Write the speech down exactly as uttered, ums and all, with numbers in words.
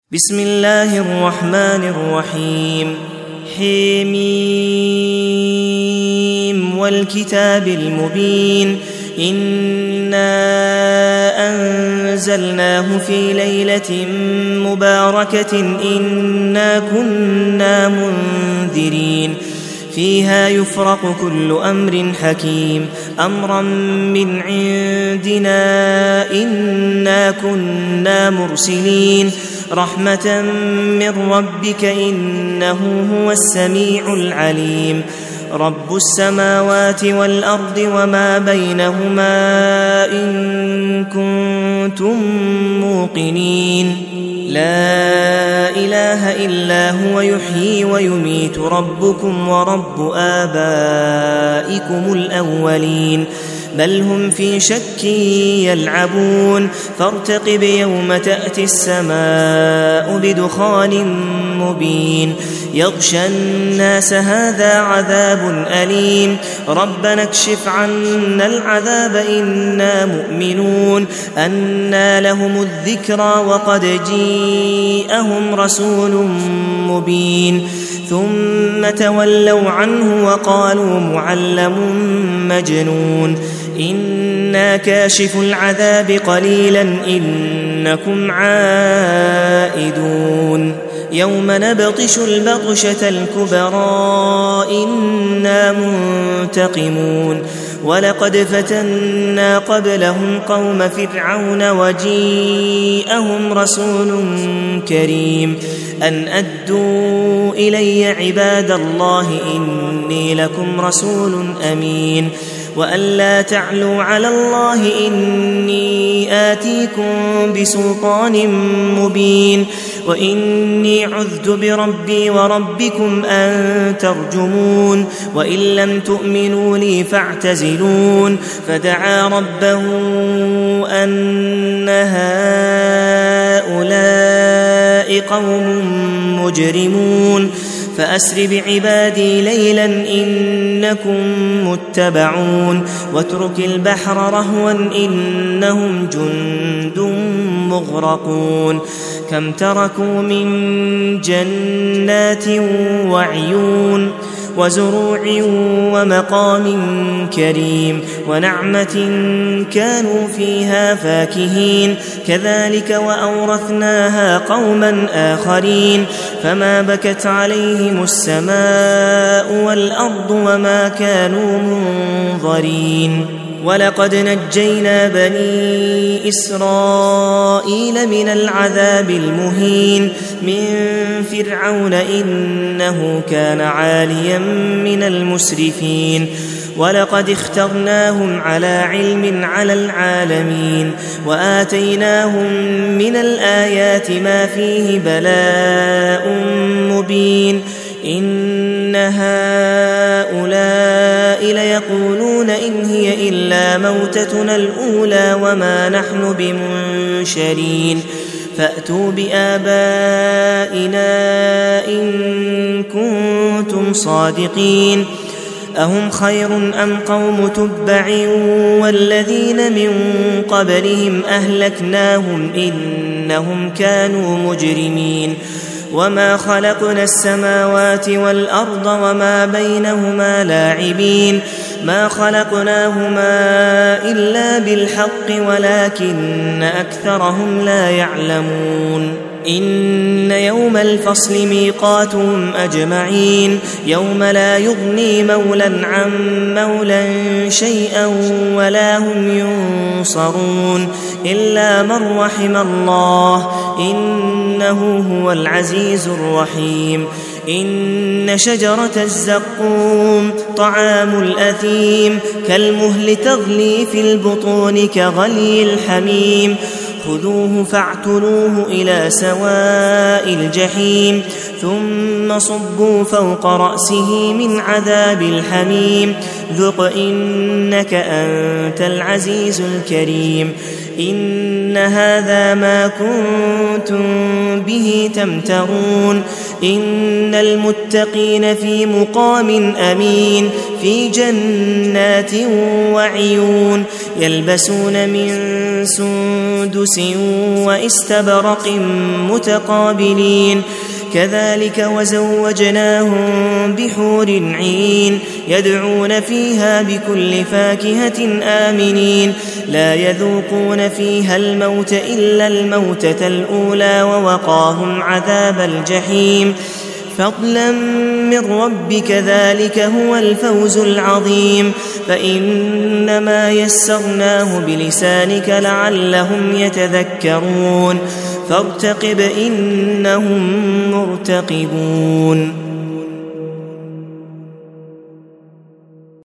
بسم الله الرحمن الرحيم حميم والكتاب المبين إنا أنزلناه في ليلة مباركة إنا كنا منذرين فيها يفرق كل أمر حكيم أمرا من عندنا إنا كنا مرسلين رحمة من ربك إنه هو السميع العليم رب السماوات والأرض وما بينهما إن كنتم موقنين لا إله إلا هو يحيي ويميت ربكم ورب آبائكم الأولين بل هم في شك يلعبون فارتقب يوم تأتي السماء بدخان مبين يغشى الناس هذا عذاب أليم ربنا اكشف عنا العذاب إنا مؤمنون أنى لهم الذكرى وقد جيءهم رسول مبين ثم تولوا عنه وقالوا معلم مجنون إنا كاشف العذاب قليلا إنكم عائدون يوم نبطش البطشة الكبرى إنا منتقمون ولقد فتنا قبلهم قوم فرعون وجيءهم رسول كريم أن أدوا إلي عباد الله إني لكم رسول أمين وأن لا تعلوا على الله إني آتيكم بسلطان مبين وإني عذت بربي وربكم أن ترجمون وإن لم تؤمنوا لي فاعتزلون فدعا ربه أن هؤلاء قوم مجرمون فأسر بعبادي ليلا إنكم متبعون واترك البحر رهوا إنهم جند مغرقون كم تركوا من جنات وعيون وزروع ومقام كريم ونعمة كانوا فيها فاكهين كذلك وأورثناها قوما آخرين فما بكت عليهم السماء والأرض وما كانوا منظرين ولقد نجينا بني إسرائيل من العذاب المهين من فرعون إنه كان عاليا من المسرفين ولقد اخترناهم على علم على العالمين وآتيناهم من الآيات ما فيه بلاء مبين إن هؤلاء ليقولون إن هي إلا موتتنا الأولى وما نحن بمنشرين فأتوا بآبائنا إن كنتم صادقين أهم خير أم قوم تبع والذين من قبلهم أهلكناهم إنهم كانوا مجرمين وما خلقنا السماوات والأرض وما بينهما لاعبين ما خلقناهما إلا بالحق ولكن أكثرهم لا يعلمون إن يوم الفصل ميقاتهم أجمعين يوم لا يغني مولا عن مولا شيئا ولا هم ينصرون إلا من رحم الله إنه هو العزيز الرحيم إن شجرة الزقوم طعام الأثيم كالمهل تغلي في البطون كغلي الحميم خذوه فاعتلوه إلى سواء الجحيم ثم صبوا فوق رأسه من عذاب الحميم ذق إنك أنت العزيز الكريم إن هذا ما كنتم به تمترون إن المتقين في مقام أمين في جنات وعيون يلبسون من سندس واستبرق متقابلين كذلك وزوجناهم بحور عين يدعون فيها بكل فاكهة آمنين لا يذوقون فيها الموت إلا الموتة الأولى ووقاهم عذاب الجحيم فضلا من ربك ذلك هو الفوز العظيم فإنما يسرناه بلسانك لعلهم يتذكرون فارتقب إنهم مرتقبون